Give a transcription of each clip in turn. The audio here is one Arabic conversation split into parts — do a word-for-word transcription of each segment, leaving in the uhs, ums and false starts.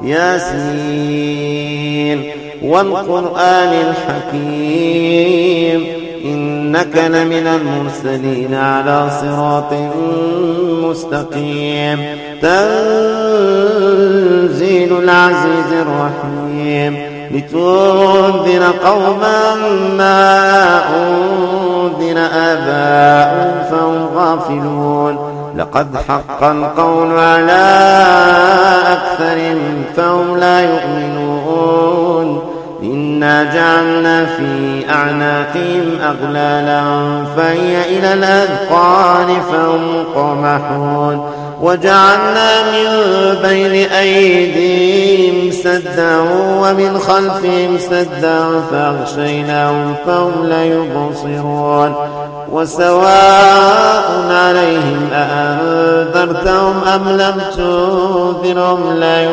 ياسين والقرآن الحكيم إنك لمن المرسلين على صراط مستقيم تنزيل العزيز الرحيم لتنذر قوما ما أنذر آباؤهم فهم غافلون لقد حق القول على أكثرهم فهم لا يؤمنون إنا جعلنا في أعناقهم أغلالا فهي إلى الأذقان فهم مقمحون وجعلنا من بين أيديهم سدا ومن خلفهم سدا فأغشيناهم فهم لا يبصرون وسواء عليهم أأنذرتهم أم لم تنذرهم لا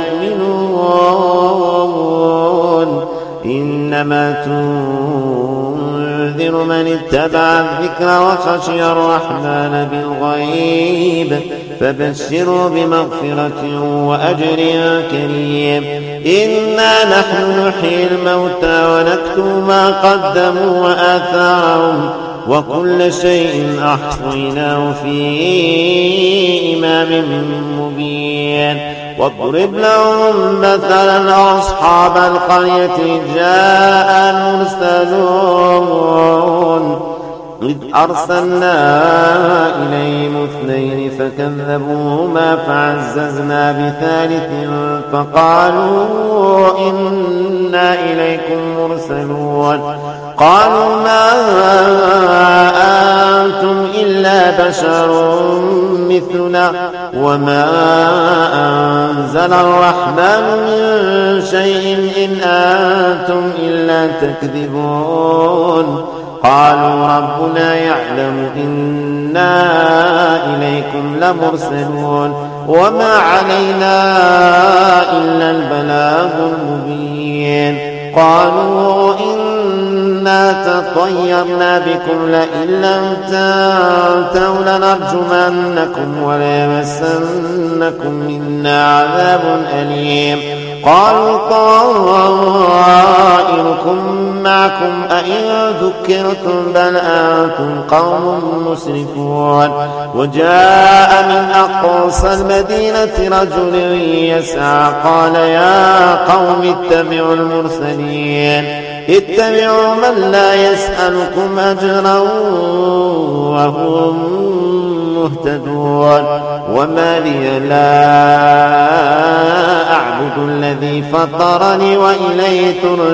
يؤمنون إنما تنذر من اتبع الذكر وخشي الرحمن بالغيب فبشروا بمغفرة وأجر كريم إنا نحن نحيي الموتى ونكتب ما قدموا وآثارهم وكل شيء أحصيناه في إمام مبين واضرب لهم مثلا أصحاب القرية جاء المرسلون إذ أرسلنا إليهم اثنين فكذبوهما فعززنا بثالث فقالوا إنا إليكم مرسلون قالوا ما أنتم إلا بشر مثلنا وما أنزل الرحمن من شيء إن أنتم إلا تكذبون قالوا ربنا يعلم إنا إليكم لمرسلون وما علينا إلا البلاغ المبين قالوا إنا تطيرنا بكم لئن لم تنتهوا لنرجمنكم وليمسنكم منا عذاب أليم قالوا طائركم معكم أئن ذكرتم بل أنتم قوم مسرفون وجاء من أقصى المدينة رجل يسعى قال يا قوم اتبعوا المرسلين اتبعوا من لا يسألكم أجرا وهم مهتدون وما لي لا أعبد الذي فطرني وإليه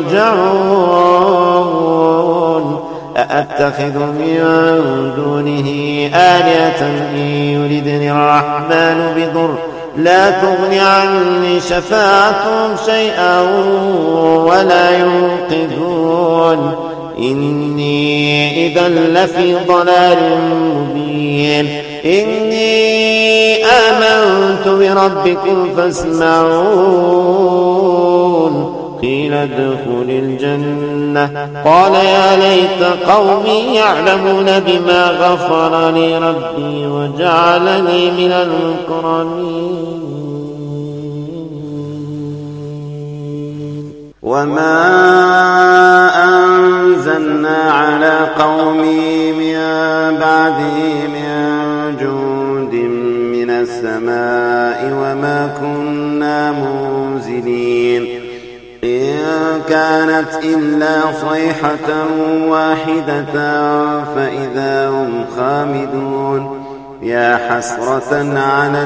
ترجعون أأتخذ من دونه آلهة إن يردني الرحمن بضر لا تغني عني شفاعتهم شيئا ولا ينقذون إني إذا لفي ضلال مبين إني آمنت بربكم فاسمعون قيل ادخل الجنة قال يا ليت قومي يعلمون بما غفر لي ربي وجعلني من المكرمين وما أنزلنا على قومي من بعده من جند من السماء وما كنا منزلين إن كانت إلا صيحة واحدة فإذا هم خامدون يا حسرة على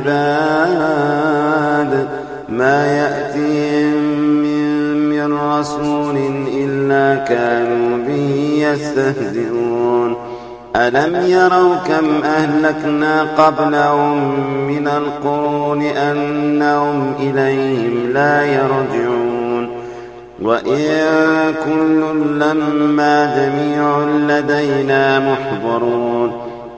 العباد ما يأتيهم من رسول إلا كانوا به يستهزئون ألم يروا كم أهلكنا قبلهم من القرون أنهم إليهم لا يرجعون وإن كل لما جميع لدينا محضرون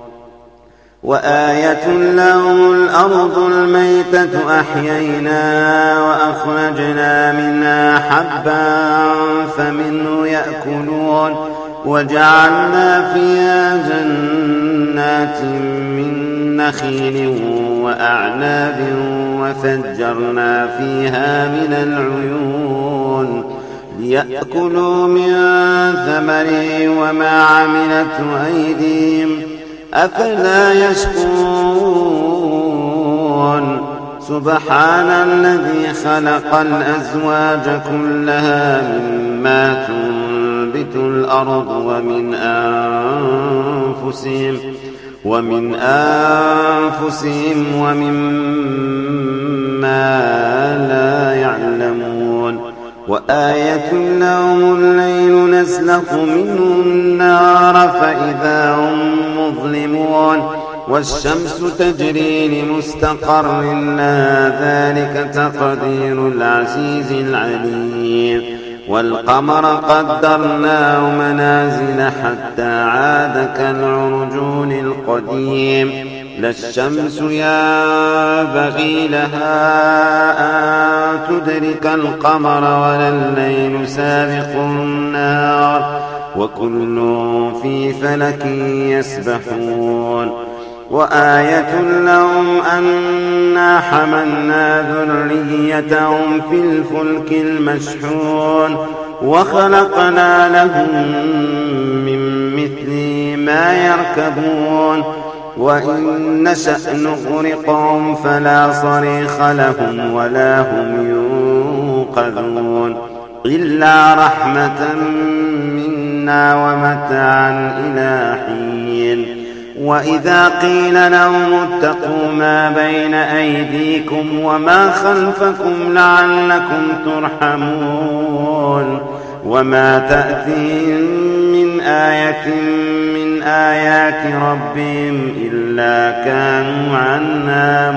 وآية لهم الأرض الميتة أحييناها وأخرجنا منها حبا فمنه يأكلون وجعلنا فيها جنات من نخيل وأعناب وفجرنا فيها من العيون ليأكلوا من ثمره وما عملته أيديهم أفلا يشكرون سبحان الذي خلق الأزواج كلها مما تنبت الأرض ومن أنفسهم ومن أنفسهم ومما لا يعلمون وآية لهم الليل نسلخ منه النار فإذا هم مظلمون والشمس تجري لمستقر لها ذلك تقدير العزيز العليم والقمر قدرناه منازل حتى عاد كالعرجون القديم لا الشمس ينبغي لها أن تدرك القمر ولا الليل سابق النهار وكل في فلك يسبحون وآية لهم أنا حملنا ذريتهم في الفلك المشحون وخلقنا لهم من مثله ما يركبون وإن نشأ نغرقهم فلا صريخ لهم ولا هم ينقذون إلا رحمة منا ومتاعا إلى حين وإذا قيل لهم اتقوا ما بين أيديكم وما خلفكم لعلكم ترحمون وما تأتيهم من آية من آيات ربهم إلا كانوا عنها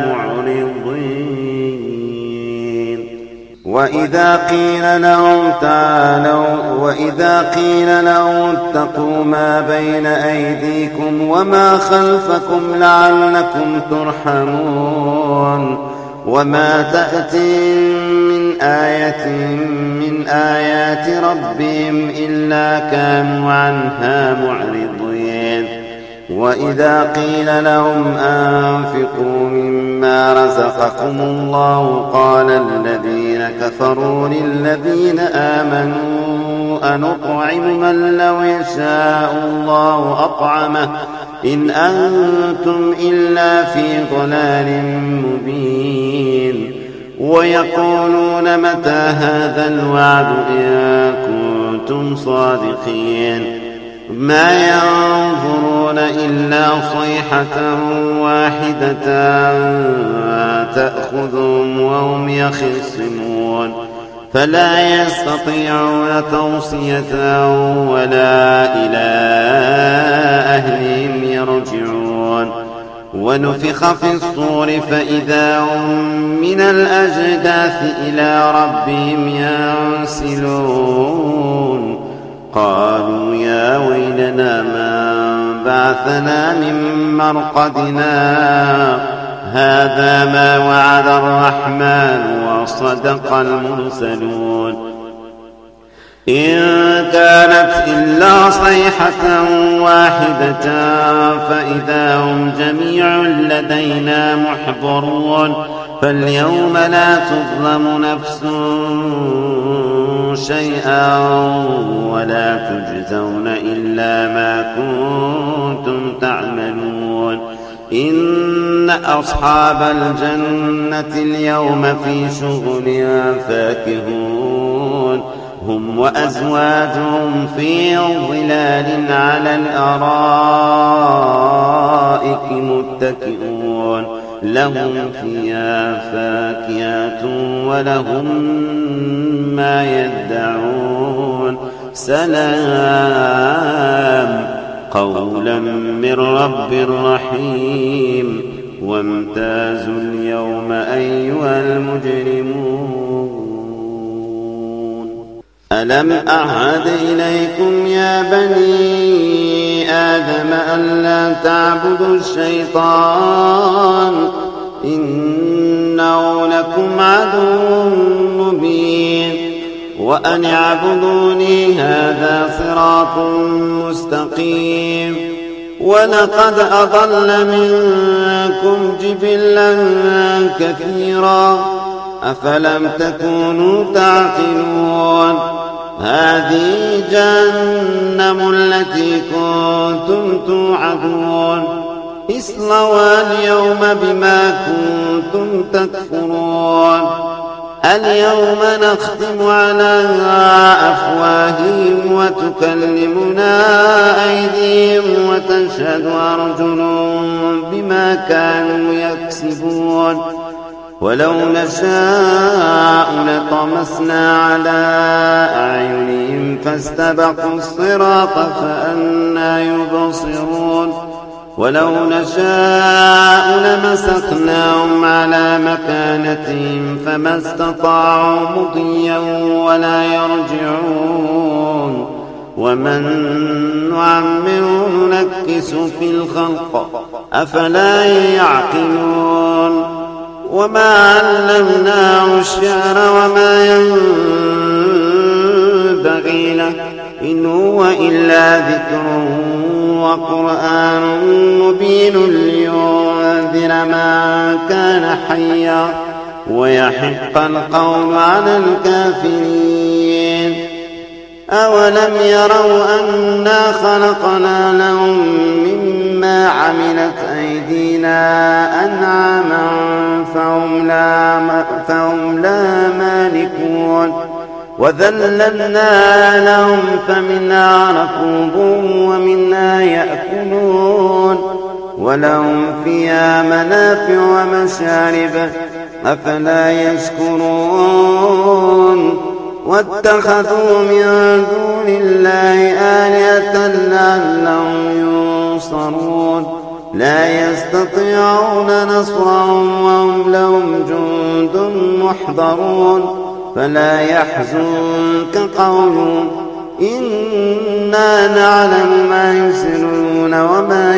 معرضين وإذا قيل لهم تعالوا وإذا قيل لهم اتقوا ما بين أيديكم وما خلفكم لعلكم ترحمون وما تأتيهم من آية من آيات ربهم إلا كانوا عنها معرضين وإذا قيل لهم أنفقوا مما رزقكم الله قال الذين كفروا للذين آمنوا أنطعم من لو يشاء الله أطعمه إن أنتم إلا في ضلال مبين ويقولون متى هذا الوعد إن كنتم صادقين ما ينظرون إلا صيحة واحدة تأخذهم وهم يخصمون فلا يستطيعون توصية ولا إلى أهلهم يرجعون ونفخ في الصور فإذا هم من الأجداث إلى ربهم ينسلون قالوا يا ويلنا من بعثنا من مرقدنا هذا ما وعد الرحمن وصدق المرسلون إن كانت إلا صيحة واحدة فإذا هم جميع لدينا محضرون فاليوم لا تظلم نفس شيئا ولا تجزون إلا ما كنتم تعملون إن أصحاب الجنة اليوم في شغل فاكهون هم وأزواجهم في ظلال على الأرائك متكئون لهم فيها فاكهة ولهم ما يدعون سلام قولا من رب رحيم وامتازوا اليوم أيها المجرمون ألم أعهد إليكم يا بني آدم ألا تعبدوا الشيطان إنه لكم عدو مبين وأن اعبدوني هذا صراط مستقيم ولقد أضل منكم جبلا كثيرا أفلم تكونوا تعقلون هذه جهنم التي كنتم توعدون اصلوها اليوم بما كنتم تكفرون اليوم نختم على أفواههم وتكلمنا أيديهم وتشهد أرجلهم بما كانوا يكسبون ولو نشاء لطمسنا على أعينهم فاستبقوا الصراط فأنى يبصرون ولو نشاء لمسخناهم على مكانتهم فما استطاعوا مضيا ولا يرجعون ومن نعمره ننكس في الخلق أفلا يعقلون وما علمناه الشعر وما ينبغي له إن هو إلا ذكر وقرآن مبين لينذر من كان حيا ويحق القول على الكافرين أولم يروا أنا خلقنا لهم مما عملت أيدينا أنعاما فهم لا, فهم لا مالكون وذللنا لهم فمنها ركوبهم ومنها يأكلون ولهم فيها منافع ومشارب أفلا يشكرون واتخذوا من دون الله آلهة لعلهم ينصرون لا يستطيعون نصرهم وهم لهم جند محضرون فلا يحزنك قولهم إنا نعلم ما يسرون وما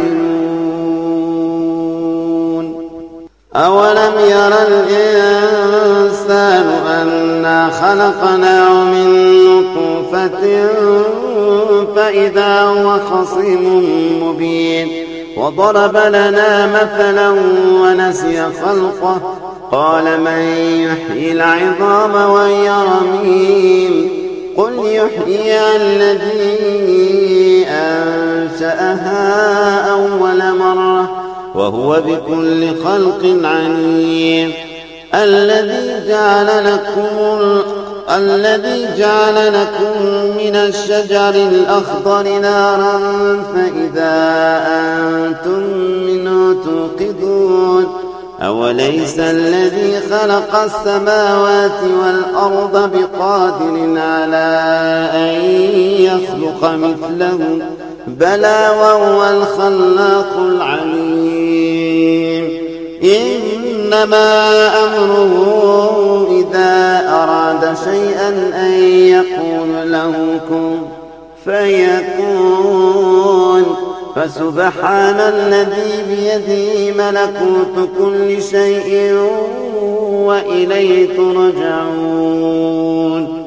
يعلنون أولم ير الإنسان أنا خلقناه من نطفة فإذا هو خصيم مبين وضرب لنا مثلا ونسي خلقه قال من يحيي العظام وهي رميم قل يحييها الذي أنشأها أول مرة وهو بكل خلق عليم الذي جعل لكم الذي جعل لكم من الشجر الأخضر نارا فإذا أنتم منه توقدون أوليس الذي خلق السماوات والأرض بقادر على أن يخلق مثلهم بلى وهو الخلاق العليم إنما أمره إذا أراد شيئا أن يقول له كن فيكون فسبحان الذي بيده ملكوت كل شيء وإليه ترجعون